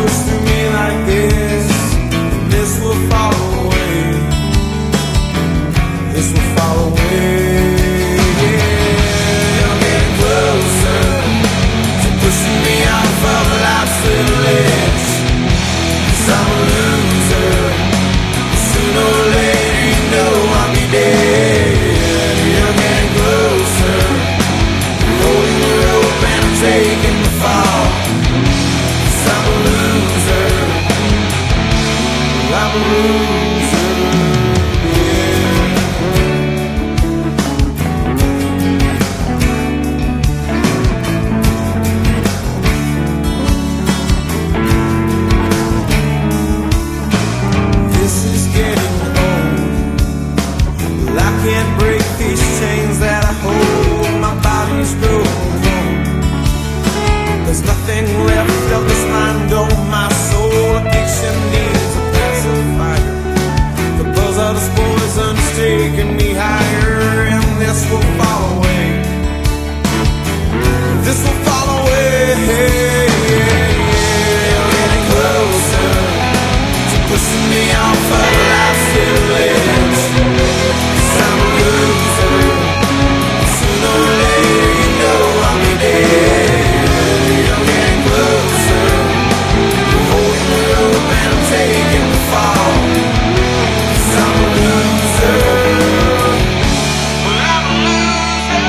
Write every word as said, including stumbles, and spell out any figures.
push through me like this, and this will fall away. This will fall away. Yeah, you're getting closer to pushing me off of life's little edge. 'Cause I'm a loser. Sooner or later, you know I'll be dead. You're getting closer, holding the rope and I'm taking the fall. 'Cause I'm a loser. I'm a loser. Can't break these chains that I hold. My body's broken. There's nothing left of this mind or my soul. Addiction needs a pacifier. The buzz of this poison's taking me higher, and this will fall away. This will fall away. You're getting closer to pushing me off of life's little edge. I'm a loser. Sooner or later, you know I'll be dead. You're getting closer. You're holding the rope and I'm taking the fall. 'Cause I'm a loser. Well, I'm a loser.